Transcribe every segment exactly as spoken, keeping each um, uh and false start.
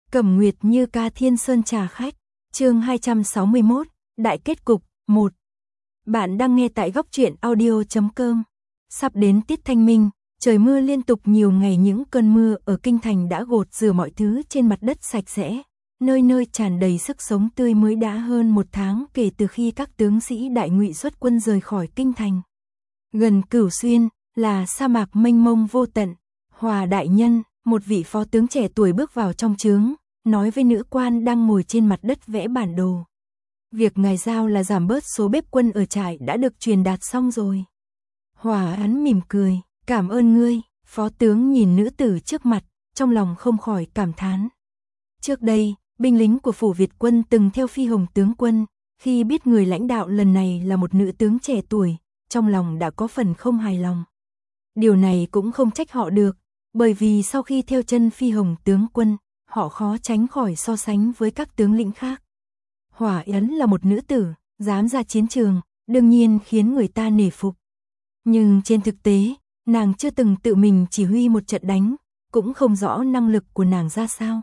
Cẩm Nguyệt Như ca Thiên Sơn trà khách, chương hai trăm sáu mươi mốt, đại kết cục, một. Bạn đang nghe tại góc truyện audio chấm com. Sắp đến tiết thanh minh, trời mưa liên tục nhiều ngày, những cơn mưa ở kinh thành đã gột rửa mọi thứ trên mặt đất sạch sẽ, nơi nơi tràn đầy sức sống tươi mới. Đã hơn một tháng kể từ khi các tướng sĩ Đại Ngụy xuất quân rời khỏi kinh thành. Gần Cửu Xuyên là sa mạc mênh mông vô tận. Hòa đại nhân, một vị phó tướng trẻ tuổi bước vào trong trướng, nói với nữ quan đang ngồi trên mặt đất vẽ bản đồ. Việc ngài giao là giảm bớt số bếp quân ở trại đã được truyền đạt xong rồi. Hòa hắn mỉm cười, cảm ơn ngươi. Phó tướng nhìn nữ tử trước mặt, trong lòng không khỏi cảm thán. Trước đây, binh lính của phủ Việt quân từng theo Phi Hồng tướng quân, khi biết người lãnh đạo lần này là một nữ tướng trẻ tuổi, trong lòng đã có phần không hài lòng. Điều này cũng không trách họ được, bởi vì sau khi theo chân Phi Hồng tướng quân, họ khó tránh khỏi so sánh với các tướng lĩnh khác. Hỏa Yến là một nữ tử, dám ra chiến trường, đương nhiên khiến người ta nể phục. Nhưng trên thực tế, nàng chưa từng tự mình chỉ huy một trận đánh, cũng không rõ năng lực của nàng ra sao.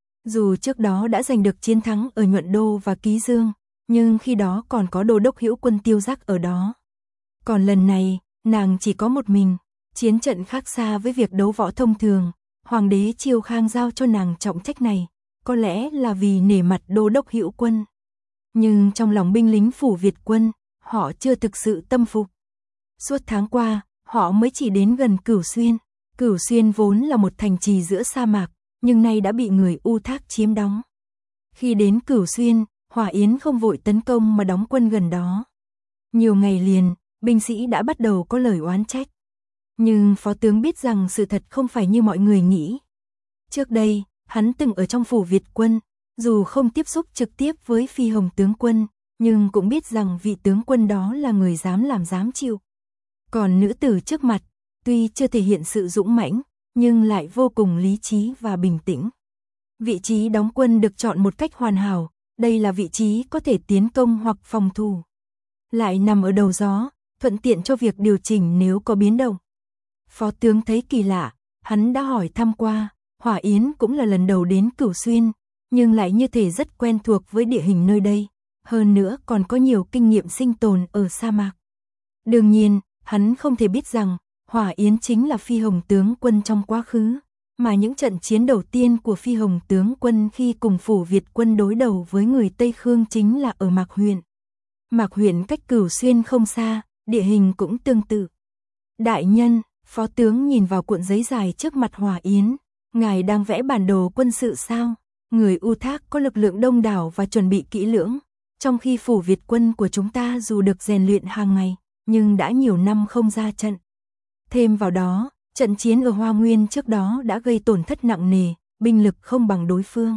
Dù trước đó đã giành được chiến thắng ở Nhuận Đô và Ký Dương, nhưng khi đó còn có đô đốc Hữu Quân Tiêu Giác ở đó. Còn lần này, nàng chỉ có một mình, chiến trận khác xa với việc đấu võ thông thường. Hoàng đế Chiêu Khang giao cho nàng trọng trách này, có lẽ là vì nể mặt đô đốc Hữu Quân. Nhưng trong lòng binh lính phủ Việt quân, họ chưa thực sự tâm phục. Suốt tháng qua, họ mới chỉ đến gần Cửu Xuyên. Cửu Xuyên vốn là một thành trì giữa sa mạc, nhưng nay đã bị người U Thác chiếm đóng. Khi đến Cửu Xuyên, Hỏa Yến không vội tấn công mà đóng quân gần đó. Nhiều ngày liền, binh sĩ đã bắt đầu có lời oán trách. Nhưng phó tướng biết rằng sự thật không phải như mọi người nghĩ. Trước đây, hắn từng ở trong phủ Việt quân, dù không tiếp xúc trực tiếp với Phi Hồng tướng quân, nhưng cũng biết rằng vị tướng quân đó là người dám làm dám chịu. Còn nữ tử trước mặt, tuy chưa thể hiện sự dũng mãnh, nhưng lại vô cùng lý trí và bình tĩnh. Vị trí đóng quân được chọn một cách hoàn hảo, đây là vị trí có thể tiến công hoặc phòng thủ. Lại nằm ở đầu gió, thuận tiện cho việc điều chỉnh nếu có biến động. Phó tướng thấy kỳ lạ, hắn đã hỏi thăm qua, Hỏa Yến cũng là lần đầu đến Cửu Xuyên, nhưng lại như thể rất quen thuộc với địa hình nơi đây, hơn nữa còn có nhiều kinh nghiệm sinh tồn ở sa mạc. Đương nhiên, hắn không thể biết rằng, Hỏa Yến chính là Phi Hồng tướng quân trong quá khứ, mà những trận chiến đầu tiên của Phi Hồng tướng quân khi cùng phủ Việt quân đối đầu với người Tây Khương chính là ở Mạc huyện. Mạc huyện cách Cửu Xuyên không xa, địa hình cũng tương tự. Đại nhân, phó tướng nhìn vào cuộn giấy dài trước mặt Hỏa Yến, ngài đang vẽ bản đồ quân sự sao? Người U Thác có lực lượng đông đảo và chuẩn bị kỹ lưỡng, trong khi phủ Việt quân của chúng ta dù được rèn luyện hàng ngày, nhưng đã nhiều năm không ra trận. Thêm vào đó, trận chiến ở Hoa Nguyên trước đó đã gây tổn thất nặng nề, binh lực không bằng đối phương.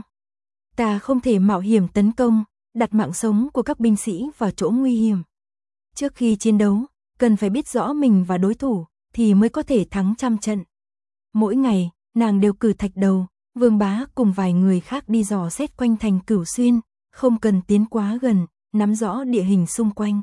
Ta không thể mạo hiểm tấn công, đặt mạng sống của các binh sĩ vào chỗ nguy hiểm. Trước khi chiến đấu, cần phải biết rõ mình và đối thủ, thì mới có thể thắng trăm trận. Mỗi ngày, nàng đều cử Thạch Đầu, Vương Bá cùng vài người khác đi dò xét quanh thành Cửu Xuyên, không cần tiến quá gần, nắm rõ địa hình xung quanh.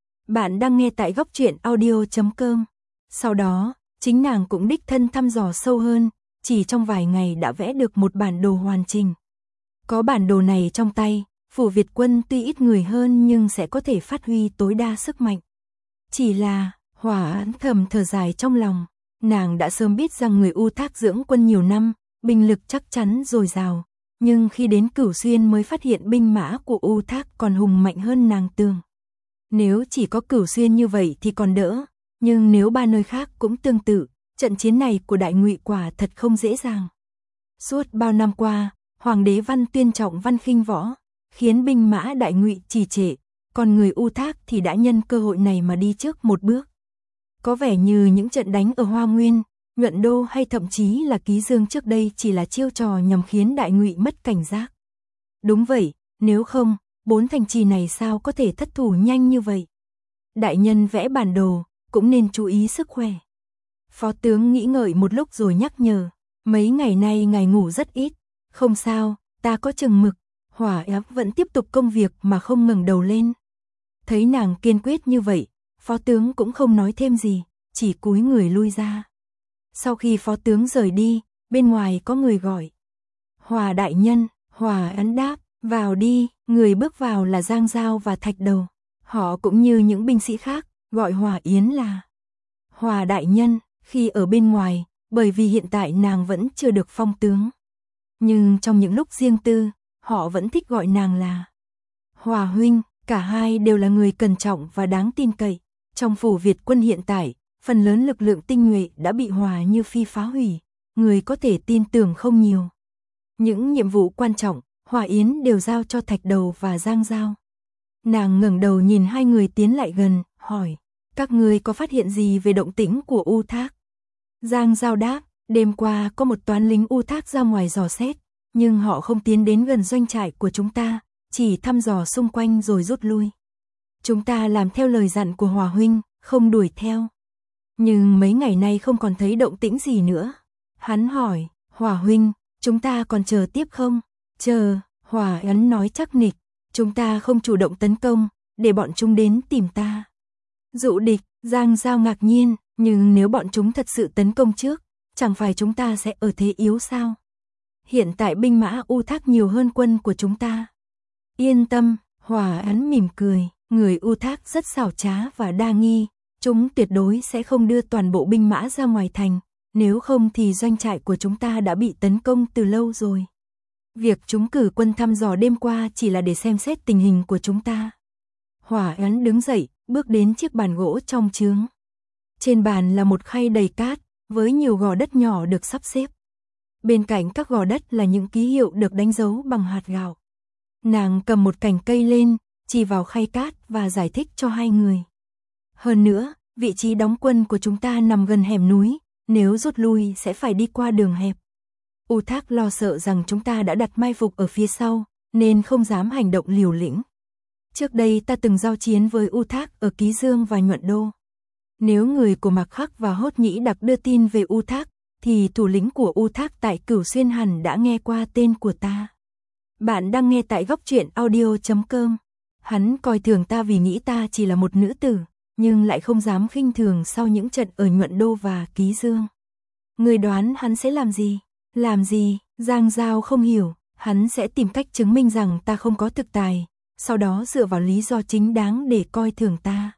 Bạn đang nghe tại góc truyện audio chấm com. Sau đó, chính nàng cũng đích thân thăm dò sâu hơn, chỉ trong vài ngày đã vẽ được một bản đồ hoàn chỉnh. Có bản đồ này trong tay, phủ Việt quân tuy ít người hơn nhưng sẽ có thể phát huy tối đa sức mạnh. Chỉ là, Hỏa thầm thở dài trong lòng, nàng đã sớm biết rằng người U Thác dưỡng quân nhiều năm, binh lực chắc chắn dồi dào, nhưng khi đến Cửu Xuyên mới phát hiện binh mã của U Thác còn hùng mạnh hơn nàng tưởng. Nếu chỉ có Cửu Xuyên như vậy thì còn đỡ, nhưng nếu ba nơi khác cũng tương tự, trận chiến này của Đại Ngụy quả thật không dễ dàng. Suốt bao năm qua, Hoàng đế Văn Tuyên trọng văn khinh võ, khiến binh mã Đại Ngụy trì trệ, còn người U Thác thì đã nhân cơ hội này mà đi trước một bước. Có vẻ như những trận đánh ở Hoa Nguyên, Nhuận Đô hay thậm chí là Ký Dương trước đây chỉ là chiêu trò nhằm khiến Đại Ngụy mất cảnh giác. Đúng vậy, nếu không, bốn thành trì này sao có thể thất thủ nhanh như vậy? Đại nhân vẽ bản đồ, cũng nên chú ý sức khỏe. Phó tướng nghĩ ngợi một lúc rồi nhắc nhở, mấy ngày nay ngài ngủ rất ít. Không sao, ta có chừng mực. Hỏa Yến vẫn tiếp tục công việc mà không ngẩng đầu lên. Thấy nàng kiên quyết như vậy, phó tướng cũng không nói thêm gì, chỉ cúi người lui ra. Sau khi phó tướng rời đi, bên ngoài có người gọi. Hòa đại nhân, Hòa ấn đáp, vào đi, người bước vào là Giang Giao và Thạch Đầu. Họ cũng như những binh sĩ khác, gọi Hòa Yến là Hòa đại nhân, khi ở bên ngoài, bởi vì hiện tại nàng vẫn chưa được phong tướng. Nhưng trong những lúc riêng tư, họ vẫn thích gọi nàng là Hòa huynh, cả hai đều là người cẩn trọng và đáng tin cậy. Trong phủ Việt quân hiện tại, phần lớn lực lượng tinh nhuệ đã bị Hòa Như Phi phá hủy, người có thể tin tưởng không nhiều. Những nhiệm vụ quan trọng, Hòa Yến đều giao cho Thạch Đầu và Giang Giao. Nàng ngẩng đầu nhìn hai người tiến lại gần, hỏi, các ngươi có phát hiện gì về động tĩnh của U Thác? Giang Giao đáp, đêm qua có một toán lính U Thác ra ngoài dò xét, nhưng họ không tiến đến gần doanh trại của chúng ta, chỉ thăm dò xung quanh rồi rút lui. Chúng ta làm theo lời dặn của Hòa huynh, không đuổi theo. Nhưng mấy ngày nay không còn thấy động tĩnh gì nữa. Hắn hỏi, Hòa huynh, chúng ta còn chờ tiếp không? Chờ, Hòa ấn nói chắc nịch, chúng ta không chủ động tấn công, để bọn chúng đến tìm ta. Dụ địch, Giang Giao ngạc nhiên, nhưng nếu bọn chúng thật sự tấn công trước, chẳng phải chúng ta sẽ ở thế yếu sao? Hiện tại binh mã U Thác nhiều hơn quân của chúng ta. Yên tâm, Hòa ấn mỉm cười, người U Thác rất xảo trá và đa nghi, chúng tuyệt đối sẽ không đưa toàn bộ binh mã ra ngoài thành, nếu không thì doanh trại của chúng ta đã bị tấn công từ lâu rồi. Việc chúng cử quân thăm dò đêm qua chỉ là để xem xét tình hình của chúng ta. Hòa ấn đứng dậy, bước đến chiếc bàn gỗ trong trướng. Trên bàn là một khay đầy cát, với nhiều gò đất nhỏ được sắp xếp. Bên cạnh các gò đất là những ký hiệu được đánh dấu bằng hạt gạo. Nàng cầm một cành cây lên, chỉ vào khay cát và giải thích cho hai người. Hơn nữa, vị trí đóng quân của chúng ta nằm gần hẻm núi, nếu rút lui sẽ phải đi qua đường hẹp. U Thác lo sợ rằng chúng ta đã đặt mai phục ở phía sau, nên không dám hành động liều lĩnh. Trước đây ta từng giao chiến với U Thác ở Ký Dương và Nhuận Đô. Nếu người của Mạc Khắc và Hốt Nhĩ Đặc đưa tin về U Thác, thì thủ lĩnh của U Thác tại Cửu Xuyên hẳn đã nghe qua tên của ta. Bạn đang nghe tại góc truyện audio chấm com. Hắn coi thường ta vì nghĩ ta chỉ là một nữ tử, nhưng lại không dám khinh thường sau những trận ở Nhuận Đô và Ký Dương. Người đoán hắn sẽ làm gì? Làm gì? Giang Giao không hiểu, hắn sẽ tìm cách chứng minh rằng ta không có thực tài, sau đó dựa vào lý do chính đáng để coi thường ta.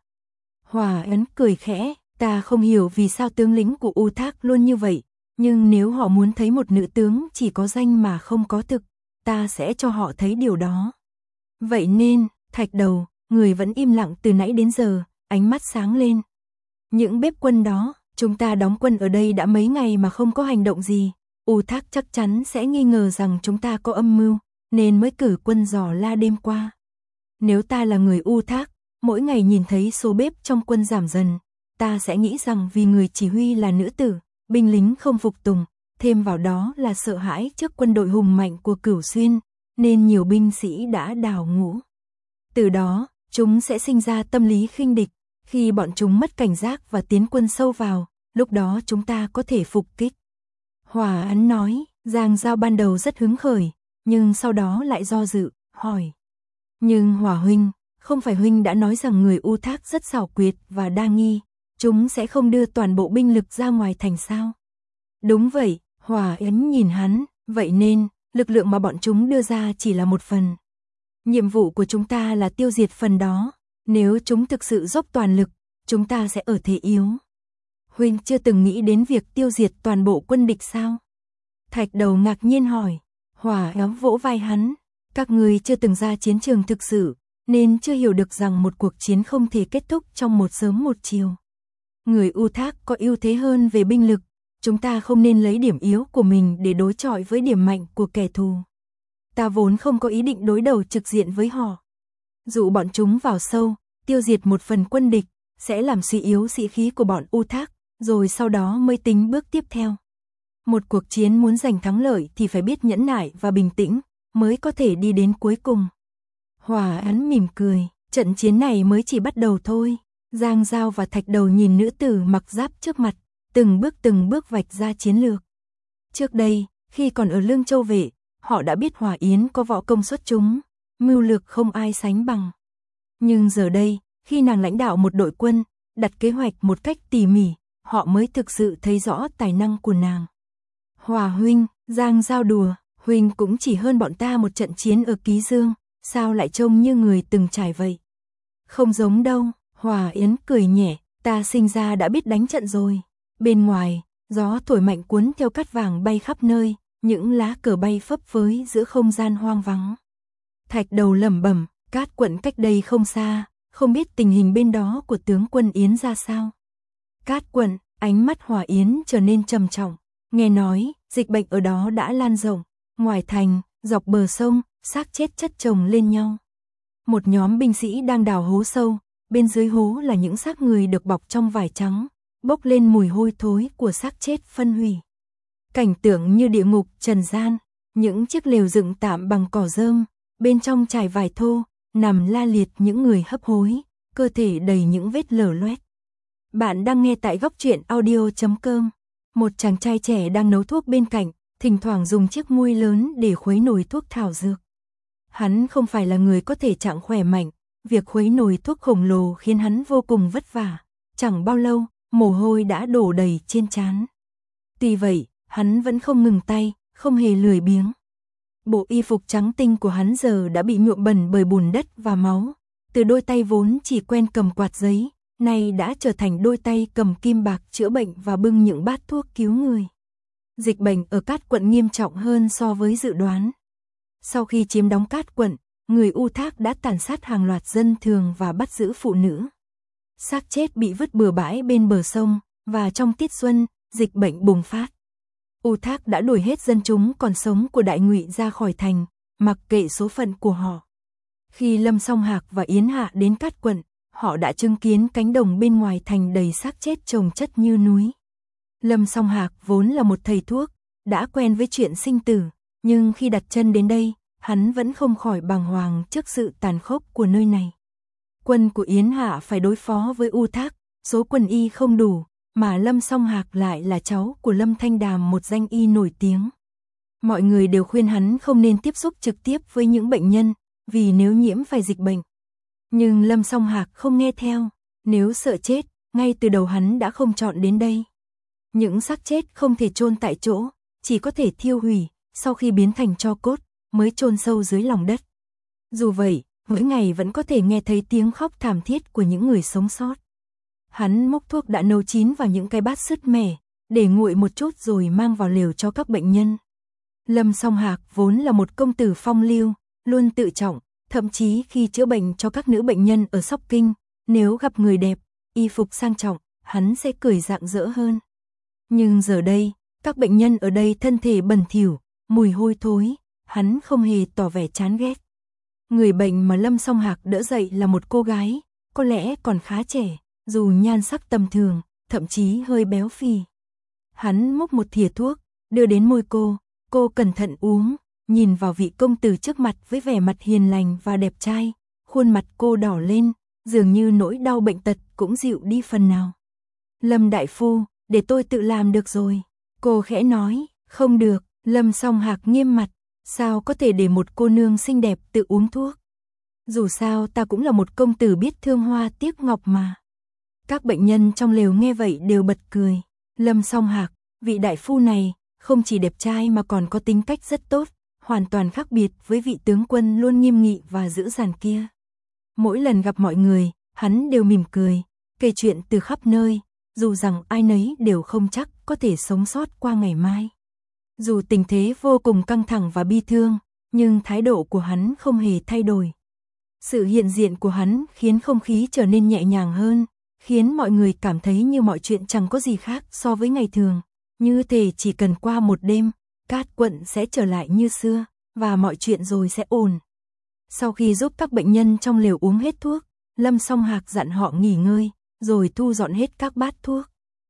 Hòa ấn cười khẽ, ta không hiểu vì sao tướng lĩnh của U Thác luôn như vậy, nhưng nếu họ muốn thấy một nữ tướng chỉ có danh mà không có thực, ta sẽ cho họ thấy điều đó. Vậy nên, Thạch Đầu, người vẫn im lặng từ nãy đến giờ, ánh mắt sáng lên. Những bếp quân đó, chúng ta đóng quân ở đây đã mấy ngày mà không có hành động gì, U Thác chắc chắn sẽ nghi ngờ rằng chúng ta có âm mưu, nên mới cử quân dò la đêm qua. Nếu ta là người U Thác, mỗi ngày nhìn thấy số bếp trong quân giảm dần, ta sẽ nghĩ rằng vì người chỉ huy là nữ tử, binh lính không phục tùng, thêm vào đó là sợ hãi trước quân đội hùng mạnh của Cửu Xuyên, nên nhiều binh sĩ đã đào ngũ. Từ đó, chúng sẽ sinh ra tâm lý khinh địch, khi bọn chúng mất cảnh giác và tiến quân sâu vào, lúc đó chúng ta có thể phục kích. Hòa ấn nói, Giang Giao ban đầu rất hứng khởi, nhưng sau đó lại do dự, hỏi. Nhưng Hòa huynh, không phải huynh đã nói rằng người U Thác rất xảo quyệt và đa nghi, chúng sẽ không đưa toàn bộ binh lực ra ngoài thành sao? Đúng vậy, Hòa ấn nhìn hắn, vậy nên, lực lượng mà bọn chúng đưa ra chỉ là một phần. Nhiệm vụ của chúng ta là tiêu diệt phần đó, nếu chúng thực sự dốc toàn lực, chúng ta sẽ ở thế yếu. Huynh chưa từng nghĩ đến việc tiêu diệt toàn bộ quân địch sao? Thạch Đầu ngạc nhiên hỏi. Hòa ấn vỗ vai hắn, các người chưa từng ra chiến trường thực sự, nên chưa hiểu được rằng một cuộc chiến không thể kết thúc trong một sớm một chiều. Người U Thác có ưu thế hơn về binh lực, chúng ta không nên lấy điểm yếu của mình để đối chọi với điểm mạnh của kẻ thù. Ta vốn không có ý định đối đầu trực diện với họ. Dụ bọn chúng vào sâu, tiêu diệt một phần quân địch, sẽ làm suy yếu sĩ khí của bọn U Thác, rồi sau đó mới tính bước tiếp theo. Một cuộc chiến muốn giành thắng lợi thì phải biết nhẫn nại và bình tĩnh, mới có thể đi đến cuối cùng. Hòa ấn mỉm cười, trận chiến này mới chỉ bắt đầu thôi. Giang Giao và Thạch Đầu nhìn nữ tử mặc giáp trước mặt, từng bước từng bước vạch ra chiến lược. Trước đây, khi còn ở Lương Châu Vệ, họ đã biết Hòa Yến có võ công xuất chúng, mưu lược không ai sánh bằng. Nhưng giờ đây, khi nàng lãnh đạo một đội quân, đặt kế hoạch một cách tỉ mỉ, họ mới thực sự thấy rõ tài năng của nàng. Hòa huynh, Giang Giao đùa, Huynh cũng chỉ hơn bọn ta một trận chiến ở Ký Dương, sao lại trông như người từng trải vậy? Không giống đâu, Hòa Yến cười nhẹ, ta sinh ra đã biết đánh trận rồi. Bên ngoài, gió thổi mạnh cuốn theo cát vàng bay khắp nơi, những lá cờ bay phấp phới giữa không gian hoang vắng. Thạch Đầu lẩm bẩm, Cát Quận cách đây không xa, không biết tình hình bên đó của tướng quân Yến ra sao. Cát Quận, ánh mắt Hòa Yến trở nên trầm trọng, nghe nói, dịch bệnh ở đó đã lan rộng, ngoài thành, dọc bờ sông, xác chết chất chồng lên nhau. Một nhóm binh sĩ đang đào hố sâu, bên dưới hố là những xác người được bọc trong vải trắng, bốc lên mùi hôi thối của xác chết phân hủy. Cảnh tượng như địa ngục trần gian, những chiếc lều dựng tạm bằng cỏ rơm, bên trong trải vải thô, nằm la liệt những người hấp hối, cơ thể đầy những vết lở loét. Bạn đang nghe tại góc truyện audio chấm com. Một chàng trai trẻ đang nấu thuốc bên cạnh, thỉnh thoảng dùng chiếc muôi lớn để khuấy nồi thuốc thảo dược. Hắn không phải là người có thể trạng khỏe mạnh, việc khuấy nồi thuốc khổng lồ khiến hắn vô cùng vất vả. Chẳng bao lâu, mồ hôi đã đổ đầy trên trán. Tuy vậy, hắn vẫn không ngừng tay, không hề lười biếng. Bộ y phục trắng tinh của hắn giờ đã bị nhuộm bẩn bởi bùn đất và máu. Từ đôi tay vốn chỉ quen cầm quạt giấy, nay đã trở thành đôi tay cầm kim bạc chữa bệnh và bưng những bát thuốc cứu người. Dịch bệnh ở Cát Quận nghiêm trọng hơn so với dự đoán. Sau khi chiếm đóng Cát Quận, người U Thác đã tàn sát hàng loạt dân thường và bắt giữ phụ nữ. Xác chết bị vứt bừa bãi bên bờ sông, và trong tiết xuân, dịch bệnh bùng phát. U Thác đã đuổi hết dân chúng còn sống của Đại Ngụy ra khỏi thành, mặc kệ số phận của họ. Khi Lâm Song Hạc và Yến Hạ đến Cát Quận, họ đã chứng kiến cánh đồng bên ngoài thành đầy xác chết chồng chất như núi. Lâm Song Hạc vốn là một thầy thuốc, đã quen với chuyện sinh tử, nhưng khi đặt chân đến đây, hắn vẫn không khỏi bàng hoàng trước sự tàn khốc của nơi này. Quân của Yến Hạ phải đối phó với U Thác, số quân y không đủ, mà Lâm Song Hạc lại là cháu của Lâm Thanh Đàm, một danh y nổi tiếng. Mọi người đều khuyên hắn không nên tiếp xúc trực tiếp với những bệnh nhân, vì nếu nhiễm phải dịch bệnh. Nhưng Lâm Song Hạc không nghe theo, nếu sợ chết, ngay từ đầu hắn đã không chọn đến đây. Những xác chết không thể chôn tại chỗ, chỉ có thể thiêu hủy, sau khi biến thành tro cốt, mới chôn sâu dưới lòng đất. Dù vậy, mỗi ngày vẫn có thể nghe thấy tiếng khóc thảm thiết của những người sống sót. Hắn múc thuốc đã nấu chín vào những cái bát sứt mẻ, để nguội một chút rồi mang vào lều cho các bệnh nhân. Lâm Song Hạc vốn là một công tử phong lưu, luôn tự trọng, thậm chí khi chữa bệnh cho các nữ bệnh nhân ở Sóc Kinh, nếu gặp người đẹp, y phục sang trọng, hắn sẽ cười rạng rỡ hơn. Nhưng giờ đây, các bệnh nhân ở đây thân thể bẩn thỉu, mùi hôi thối, hắn không hề tỏ vẻ chán ghét. Người bệnh mà Lâm Song Hạc đỡ dậy là một cô gái, có lẽ còn khá trẻ, dù nhan sắc tầm thường, thậm chí hơi béo phì. Hắn múc một thìa thuốc, đưa đến môi cô, cô cẩn thận uống, nhìn vào vị công tử trước mặt với vẻ mặt hiền lành và đẹp trai, khuôn mặt cô đỏ lên, dường như nỗi đau bệnh tật cũng dịu đi phần nào. Lâm đại phu, để tôi tự làm được rồi. Cô khẽ nói, không được. Lâm Song Hạc nghiêm mặt, sao có thể để một cô nương xinh đẹp tự uống thuốc? Dù sao ta cũng là một công tử biết thương hoa tiếc ngọc mà. Các bệnh nhân trong lều nghe vậy đều bật cười. Lâm Song Hạc, vị đại phu này, không chỉ đẹp trai mà còn có tính cách rất tốt, hoàn toàn khác biệt với vị tướng quân luôn nghiêm nghị và dữ dằn kia. Mỗi lần gặp mọi người, hắn đều mỉm cười, kể chuyện từ khắp nơi, dù rằng ai nấy đều không chắc có thể sống sót qua ngày mai. Dù tình thế vô cùng căng thẳng và bi thương, nhưng thái độ của hắn không hề thay đổi. Sự hiện diện của hắn khiến không khí trở nên nhẹ nhàng hơn, khiến mọi người cảm thấy như mọi chuyện chẳng có gì khác so với ngày thường. Như thể chỉ cần qua một đêm, Cát Quận sẽ trở lại như xưa, và mọi chuyện rồi sẽ ổn. Sau khi giúp các bệnh nhân trong lều uống hết thuốc, Lâm Song Hạc dặn họ nghỉ ngơi, rồi thu dọn hết các bát thuốc.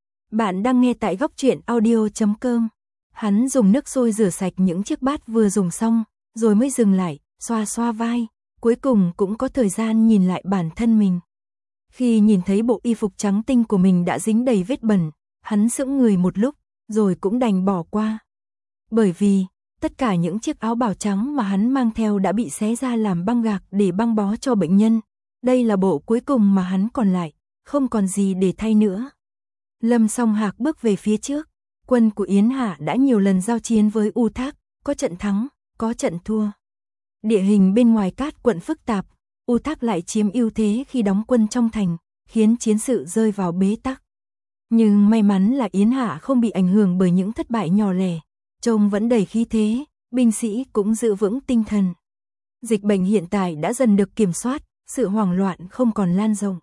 Bạn đang nghe tại góc truyện audio chấm com. Hắn dùng nước sôi rửa sạch những chiếc bát vừa dùng xong, rồi mới dừng lại, xoa xoa vai, cuối cùng cũng có thời gian nhìn lại bản thân mình. Khi nhìn thấy bộ y phục trắng tinh của mình đã dính đầy vết bẩn, hắn sững người một lúc, rồi cũng đành bỏ qua. Bởi vì, tất cả những chiếc áo bào trắng mà hắn mang theo đã bị xé ra làm băng gạc để băng bó cho bệnh nhân. Đây là bộ cuối cùng mà hắn còn lại, không còn gì để thay nữa. Lâm Song Hạc bước về phía trước. Quân của Yến Hạ đã nhiều lần giao chiến với U Thác, có trận thắng, có trận thua. Địa hình bên ngoài Cát quận phức tạp, U Thác lại chiếm ưu thế khi đóng quân trong thành, khiến chiến sự rơi vào bế tắc. Nhưng may mắn là Yến Hạ không bị ảnh hưởng bởi những thất bại nhỏ lẻ, trông vẫn đầy khí thế, binh sĩ cũng giữ vững tinh thần. Dịch bệnh hiện tại đã dần được kiểm soát, sự hoảng loạn không còn lan rộng.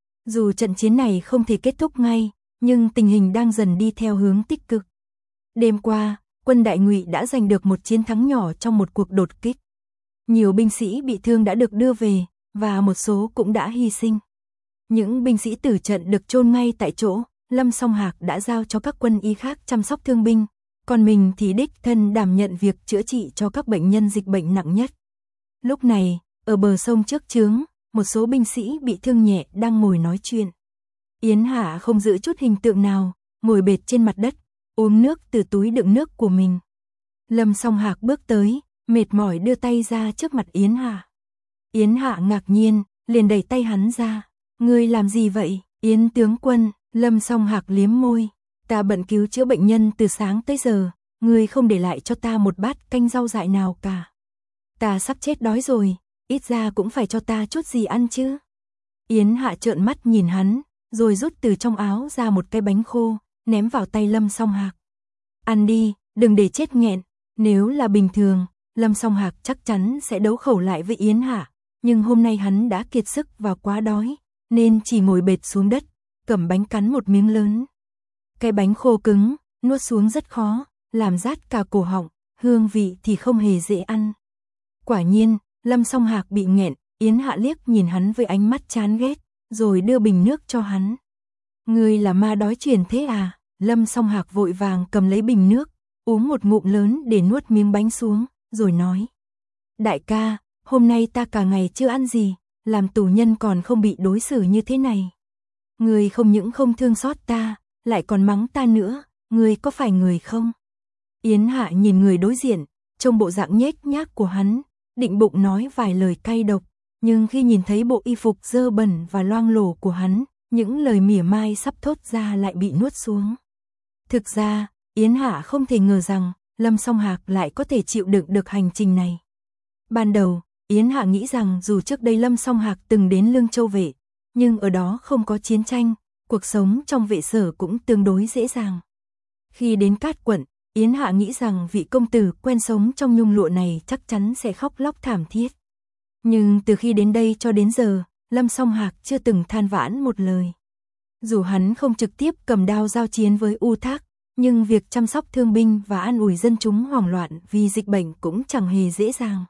Dù trận chiến này không thể kết thúc ngay, nhưng tình hình đang dần đi theo hướng tích cực. Đêm qua, quân Đại Ngụy đã giành được một chiến thắng nhỏ trong một cuộc đột kích. Nhiều binh sĩ bị thương đã được đưa về, và một số cũng đã hy sinh. Những binh sĩ tử trận được chôn ngay tại chỗ, Lâm Song Hạc đã giao cho các quân y khác chăm sóc thương binh, còn mình thì đích thân đảm nhận việc chữa trị cho các bệnh nhân dịch bệnh nặng nhất. Lúc này, ở bờ sông trước trướng, một số binh sĩ bị thương nhẹ đang ngồi nói chuyện. Yến Hạ không giữ chút hình tượng nào, ngồi bệt trên mặt đất, uống nước từ túi đựng nước của mình. Lâm Song Hạc bước tới, mệt mỏi đưa tay ra trước mặt Yến Hạ. Yến Hạ ngạc nhiên, liền đẩy tay hắn ra. Ngươi làm gì vậy, Yến tướng quân? Lâm Song Hạc liếm môi. Ta bận cứu chữa bệnh nhân từ sáng tới giờ, ngươi không để lại cho ta một bát canh rau dại nào cả. Ta sắp chết đói rồi, ít ra cũng phải cho ta chút gì ăn chứ. Yến Hạ trợn mắt nhìn hắn, rồi rút từ trong áo ra một cái bánh khô, ném vào tay Lâm Song Hạc. Ăn đi, đừng để chết nghẹn. Nếu là bình thường, Lâm Song Hạc chắc chắn sẽ đấu khẩu lại với Yến Hạ, nhưng hôm nay hắn đã kiệt sức và quá đói, nên chỉ ngồi bệt xuống đất, cầm bánh cắn một miếng lớn. Cái bánh khô cứng, nuốt xuống rất khó, làm rát cả cổ họng, hương vị thì không hề dễ ăn. Quả nhiên, Lâm Song Hạc bị nghẹn, Yến Hạ liếc nhìn hắn với ánh mắt chán ghét, rồi đưa bình nước cho hắn. Ngươi là ma đói truyền thế à? Lâm Song Hạc vội vàng cầm lấy bình nước, uống một ngụm lớn để nuốt miếng bánh xuống, rồi nói. Đại ca, hôm nay ta cả ngày chưa ăn gì, làm tù nhân còn không bị đối xử như thế này. Ngươi không những không thương xót ta, lại còn mắng ta nữa, ngươi có phải người không? Yến Hạ nhìn người đối diện, trông bộ dạng nhếch nhác của hắn, định bụng nói vài lời cay độc, nhưng khi nhìn thấy bộ y phục dơ bẩn và loang lổ của hắn, những lời mỉa mai sắp thốt ra lại bị nuốt xuống. Thực ra, Yến Hạ không thể ngờ rằng Lâm Song Hạc lại có thể chịu đựng được hành trình này. Ban đầu, Yến Hạ nghĩ rằng dù trước đây Lâm Song Hạc từng đến Lương Châu vệ, nhưng ở đó không có chiến tranh, cuộc sống trong vệ sở cũng tương đối dễ dàng. Khi đến Cát quận, Yến Hạ nghĩ rằng vị công tử quen sống trong nhung lụa này chắc chắn sẽ khóc lóc thảm thiết. Nhưng từ khi đến đây cho đến giờ, Lâm Song Hạc chưa từng than vãn một lời. Dù hắn không trực tiếp cầm đao giao chiến với U Thác, nhưng việc chăm sóc thương binh và an ủi dân chúng hoảng loạn vì dịch bệnh cũng chẳng hề dễ dàng.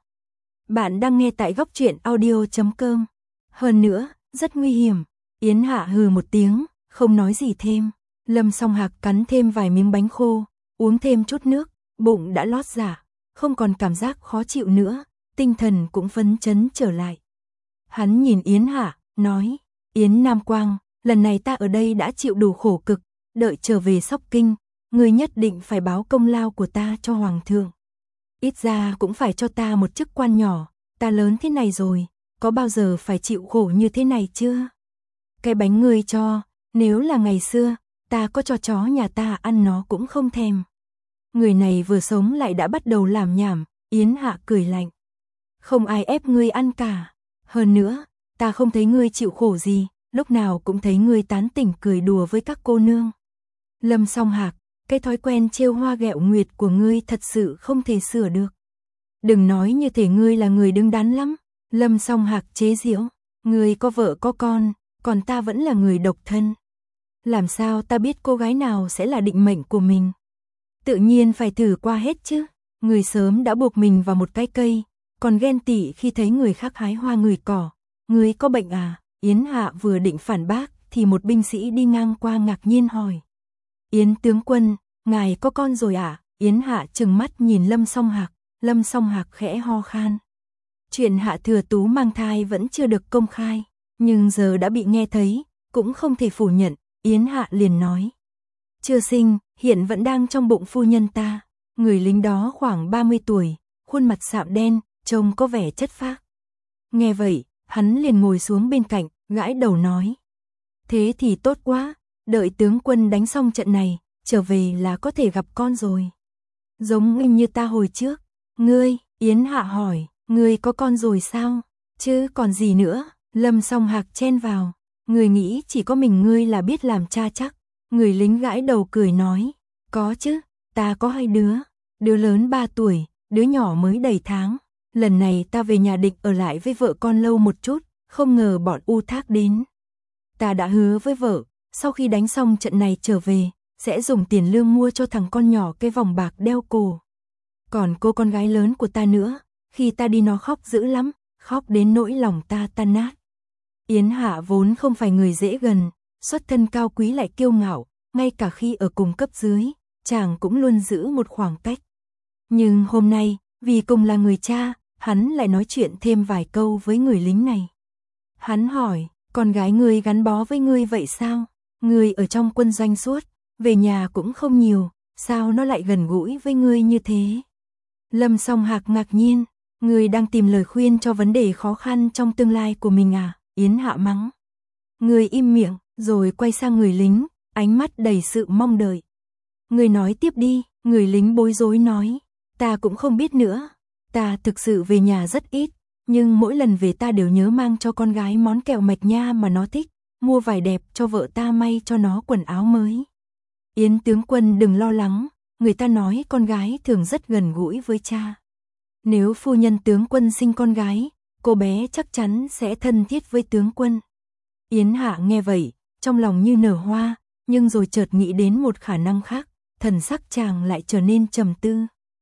Bạn đang nghe tại góc truyện audio chấm com. Hơn nữa, rất nguy hiểm. Yến Hạ hừ một tiếng, không nói gì thêm. Lâm Song Hạc cắn thêm vài miếng bánh khô, uống thêm chút nước, bụng đã lót dạ, không còn cảm giác khó chịu nữa, tinh thần cũng phấn chấn trở lại. Hắn nhìn Yến Hạ, nói, Yến Nam Quang, lần này ta ở đây đã chịu đủ khổ cực, đợi trở về Sóc Kinh, ngươi nhất định phải báo công lao của ta cho Hoàng thượng. Ít ra cũng phải cho ta một chức quan nhỏ, ta lớn thế này rồi, có bao giờ phải chịu khổ như thế này chưa? Cái bánh ngươi cho, nếu là ngày xưa, ta có cho chó nhà ta ăn nó cũng không thèm. Người này vừa sống lại đã bắt đầu làm nhảm, Yến Hạ cười lạnh. Không ai ép ngươi ăn cả. Hơn nữa, ta không thấy ngươi chịu khổ gì, lúc nào cũng thấy ngươi tán tỉnh cười đùa với các cô nương. Lâm Song Hạc, cái thói quen trêu hoa ghẹo nguyệt của ngươi thật sự không thể sửa được. Đừng nói như thể ngươi là người đứng đắn lắm. Lâm Song Hạc chế giễu, ngươi có vợ có con, còn ta vẫn là người độc thân. Làm sao ta biết cô gái nào sẽ là định mệnh của mình? Tự nhiên phải thử qua hết chứ. Người sớm đã buộc mình vào một cái cây, còn ghen tị khi thấy người khác hái hoa ngửi cỏ. Ngươi có bệnh à? Yến Hạ vừa định phản bác thì một binh sĩ đi ngang qua ngạc nhiên hỏi. Yến tướng quân, ngài có con rồi à? Yến Hạ trừng mắt nhìn Lâm Song Hạc, Lâm Song Hạc khẽ ho khan. Chuyện Hạ Thừa Tú mang thai vẫn chưa được công khai, nhưng giờ đã bị nghe thấy, cũng không thể phủ nhận. Yến Hạ liền nói. Chưa sinh, hiện vẫn đang trong bụng phu nhân ta. Người lính đó khoảng ba mươi tuổi, khuôn mặt sạm đen, trông có vẻ chất phác. Nghe vậy, hắn liền ngồi xuống bên cạnh, gãi đầu nói. Thế thì tốt quá, đợi tướng quân đánh xong trận này, trở về là có thể gặp con rồi. Giống như ta hồi trước. Ngươi, Yến Hạ hỏi, ngươi có con rồi sao? Chứ còn gì nữa, Lâm Song Hạc chen vào. Ngươi nghĩ chỉ có mình ngươi là biết làm cha chắc. Người lính gãi đầu cười nói, có chứ, ta có hai đứa. Đứa lớn ba tuổi, đứa nhỏ mới đầy tháng. Lần này ta về nhà định ở lại với vợ con lâu một chút, không ngờ bọn U Thác đến. Ta đã hứa với vợ, sau khi đánh xong trận này trở về, sẽ dùng tiền lương mua cho thằng con nhỏ cái vòng bạc đeo cổ. Còn cô con gái lớn của ta nữa, khi ta đi nó khóc dữ lắm, khóc đến nỗi lòng ta tan nát. Yến Hạ vốn không phải người dễ gần, xuất thân cao quý lại kiêu ngạo, ngay cả khi ở cùng cấp dưới, chàng cũng luôn giữ một khoảng cách. Nhưng hôm nay, vì cùng là người cha, hắn lại nói chuyện thêm vài câu với người lính này. Hắn hỏi, con gái ngươi gắn bó với ngươi vậy sao? Ngươi ở trong quân doanh suốt, về nhà cũng không nhiều, sao nó lại gần gũi với ngươi như thế? Lâm Song Hạc ngạc nhiên, ngươi đang tìm lời khuyên cho vấn đề khó khăn trong tương lai của mình à? Yến Hạ mắng. Ngươi im miệng, rồi quay sang người lính, ánh mắt đầy sự mong đợi. Ngươi nói tiếp đi, người lính bối rối nói, ta cũng không biết nữa, ta thực sự về nhà rất ít, nhưng mỗi lần về ta đều nhớ mang cho con gái món kẹo mạch nha mà nó thích, mua vải đẹp cho vợ ta may cho nó quần áo mới. Yến tướng quân đừng lo lắng, người ta nói con gái thường rất gần gũi với cha. Nếu phu nhân tướng quân sinh con gái, cô bé chắc chắn sẽ thân thiết với tướng quân. Yến Hạ nghe vậy, trong lòng như nở hoa, nhưng rồi chợt nghĩ đến một khả năng khác, thần sắc chàng lại trở nên trầm tư.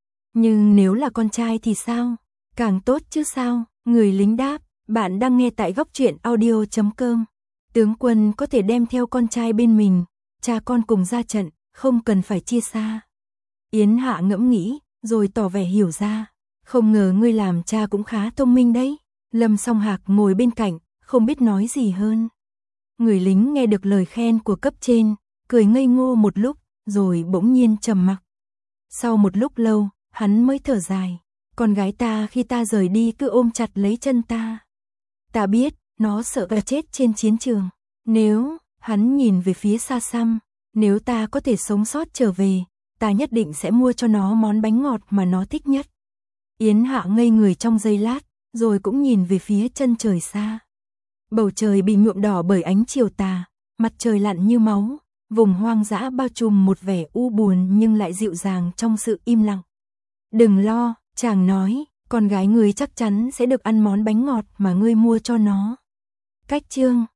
Nhưng nếu là con trai thì sao? Càng tốt chứ sao? Người lính đáp, bạn đang nghe tại góc truyện audio chấm com. Tướng quân có thể đem theo con trai bên mình, cha con cùng ra trận, không cần phải chia xa. Yến Hạ ngẫm nghĩ, rồi tỏ vẻ hiểu ra. Không ngờ ngươi làm cha cũng khá thông minh đấy. Lâm Song Hạc ngồi bên cạnh, không biết nói gì hơn. Người lính nghe được lời khen của cấp trên, cười ngây ngô một lúc, rồi bỗng nhiên trầm mặc. Sau một lúc lâu, hắn mới thở dài. Con gái ta khi ta rời đi cứ ôm chặt lấy chân ta. Ta biết, nó sợ gà chết trên chiến trường. Nếu, hắn nhìn về phía xa xăm, nếu ta có thể sống sót trở về, ta nhất định sẽ mua cho nó món bánh ngọt mà nó thích nhất. Yến Hạ ngây người trong giây lát, rồi cũng nhìn về phía chân trời xa. Bầu trời bị nhuộm đỏ bởi ánh chiều tà, mặt trời lặn như máu, vùng hoang dã bao trùm một vẻ u buồn nhưng lại dịu dàng trong sự im lặng. Đừng lo, chàng nói, con gái ngươi chắc chắn sẽ được ăn món bánh ngọt mà ngươi mua cho nó. Cách chương